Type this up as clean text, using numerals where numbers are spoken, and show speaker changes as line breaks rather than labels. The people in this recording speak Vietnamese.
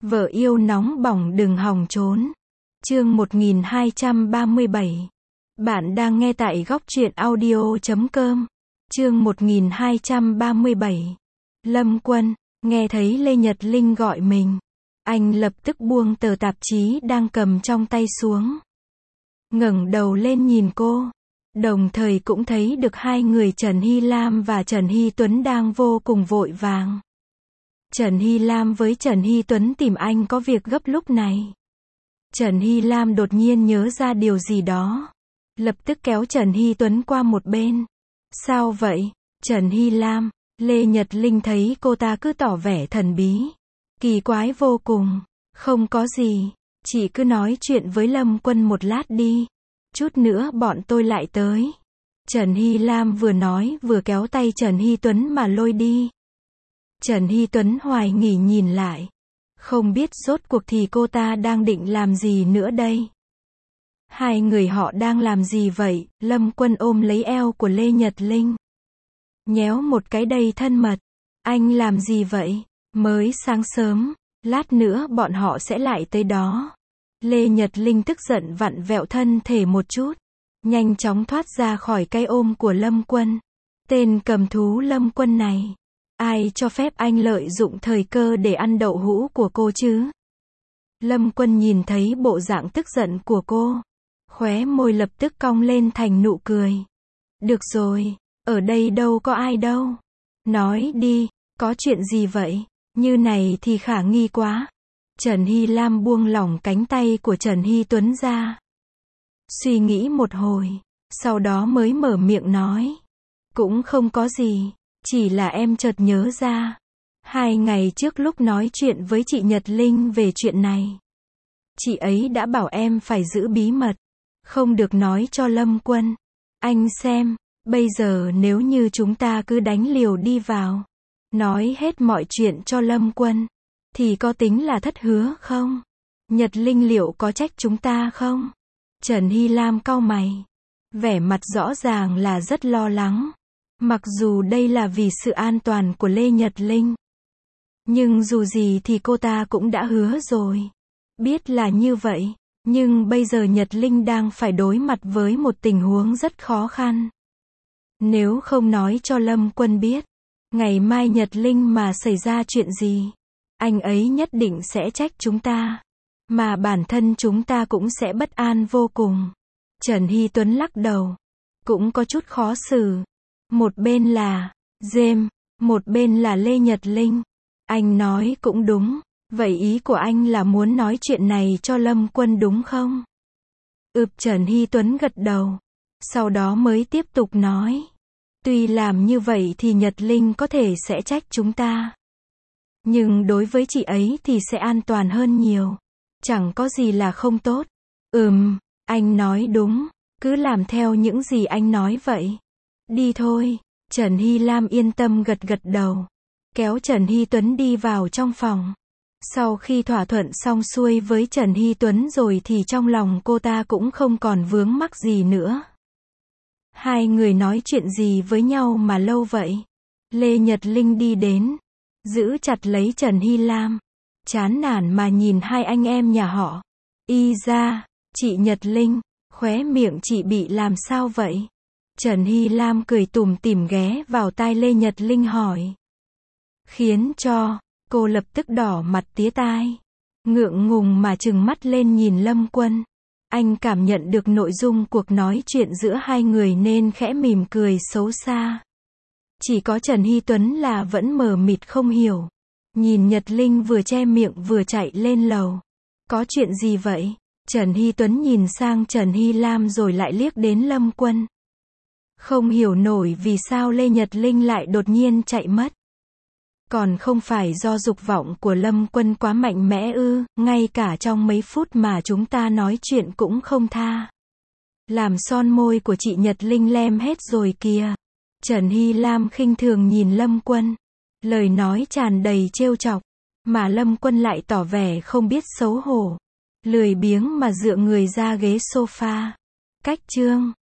Vợ yêu nóng bỏng đừng hòng trốn. Chương 1237. Bạn đang nghe tại góc truyện audio.com. Chương 1237. Lâm Quân, nghe thấy Lê Nhật Linh gọi mình. Anh lập tức buông tờ tạp chí đang cầm trong tay xuống. Ngẩng đầu lên nhìn cô. Đồng thời cũng thấy được hai người Trần Hy Lam và Trần Hy Tuấn đang vô cùng vội vàng. Trần Hy Lam với Trần Hy Tuấn tìm anh có việc gấp lúc này. Trần Hy Lam đột nhiên nhớ ra điều gì đó. Lập tức kéo Trần Hy Tuấn qua một bên. Sao vậy? Trần Hy Lam, Lê Nhật Linh thấy cô ta cứ tỏ vẻ thần bí. Kỳ quái vô cùng. Không có gì. Chị cứ nói chuyện với Lâm Quân một lát đi. Chút nữa bọn tôi lại tới. Trần Hy Lam vừa nói vừa kéo tay Trần Hy Tuấn mà lôi đi. Trần Hy Tuấn hoài nghi nhìn lại. Không biết rốt cuộc thì cô ta đang định làm gì nữa đây. Hai người họ đang làm gì vậy? Lâm Quân ôm lấy eo của Lê Nhật Linh. Nhéo một cái đầy thân mật. Anh làm gì vậy? Mới sáng sớm, lát nữa bọn họ sẽ lại tới đó. Lê Nhật Linh tức giận vặn vẹo thân thể một chút. Nhanh chóng thoát ra khỏi cái ôm của Lâm Quân. Tên cầm thú Lâm Quân này. Ai cho phép anh lợi dụng thời cơ để ăn đậu hũ của cô chứ? Lâm Quân nhìn thấy bộ dạng tức giận của cô. Khóe môi lập tức cong lên thành nụ cười. Được rồi, ở đây đâu có ai đâu. Nói đi, có chuyện gì vậy? Như này thì khả nghi quá. Trần Hy Lam buông lỏng cánh tay của Trần Hy Tuấn ra. Suy nghĩ một hồi, sau đó mới mở miệng nói. Cũng không có gì, chỉ là em chợt nhớ ra. 2 ngày trước lúc nói chuyện với chị Nhật Linh về chuyện này. Chị ấy đã bảo em phải giữ bí mật. Không được nói cho Lâm Quân. Anh xem, bây giờ nếu như chúng ta cứ đánh liều đi vào. Nói hết mọi chuyện cho Lâm Quân. Thì có tính là thất hứa không? Nhật Linh liệu có trách chúng ta không? Trần Hy Lam cau mày. Vẻ mặt rõ ràng là rất lo lắng. Mặc dù đây là vì sự an toàn của Lê Nhật Linh. Nhưng dù gì thì cô ta cũng đã hứa rồi. Biết là như vậy. Nhưng bây giờ Nhật Linh đang phải đối mặt với một tình huống rất khó khăn. Nếu không nói cho Lâm Quân biết. Ngày mai Nhật Linh mà xảy ra chuyện gì. Anh ấy nhất định sẽ trách chúng ta. Mà bản thân chúng ta cũng sẽ bất an vô cùng. Trần Hy Tuấn lắc đầu. Cũng có chút khó xử. Một bên là James, một bên là Lê Nhật Linh. Anh nói cũng đúng. Vậy ý của anh là muốn nói chuyện này cho Lâm Quân đúng không? Trần Hy Tuấn gật đầu. Sau đó mới tiếp tục nói. Tuy làm như vậy thì Nhật Linh có thể sẽ trách chúng ta. Nhưng đối với chị ấy thì sẽ an toàn hơn nhiều. Chẳng có gì là không tốt. Anh nói đúng. Cứ làm theo những gì anh nói vậy. Đi thôi. Trần Hy Lam yên tâm gật gật đầu. Kéo Trần Hy Tuấn đi vào trong phòng. Sau khi thỏa thuận xong xuôi với Trần Hy Tuấn rồi thì trong lòng cô ta cũng không còn vướng mắc gì nữa. Hai người nói chuyện gì với nhau mà lâu vậy? Lê Nhật Linh đi đến. Giữ chặt lấy Trần Hy Lam. Chán nản mà nhìn hai anh em nhà họ. Y ra, chị Nhật Linh, khóe miệng chị bị làm sao vậy? Trần Hy Lam cười tủm tỉm ghé vào tai Lê Nhật Linh hỏi. Khiến cho cô lập tức đỏ mặt tía tai. Ngượng ngùng mà trừng mắt lên nhìn Lâm Quân. Anh cảm nhận được nội dung cuộc nói chuyện giữa hai người nên khẽ mỉm cười xấu xa. Chỉ có Trần Hy Tuấn là vẫn mờ mịt không hiểu. Nhìn Nhật Linh vừa che miệng vừa chạy lên lầu. Có chuyện gì vậy? Trần Hy Tuấn nhìn sang Trần Hy Lam rồi lại liếc đến Lâm Quân. Không hiểu nổi vì sao Lê Nhật Linh lại đột nhiên chạy mất. Còn không phải do dục vọng của Lâm Quân quá mạnh mẽ ư? Ngay cả trong mấy phút mà chúng ta nói chuyện cũng không tha. Làm son môi của chị Nhật Linh lem hết rồi kìa. Trần Hy Lam khinh thường nhìn Lâm Quân. Lời nói tràn đầy trêu chọc. Mà Lâm Quân lại tỏ vẻ không biết xấu hổ. Lười biếng mà dựa người ra ghế sofa. Cách chương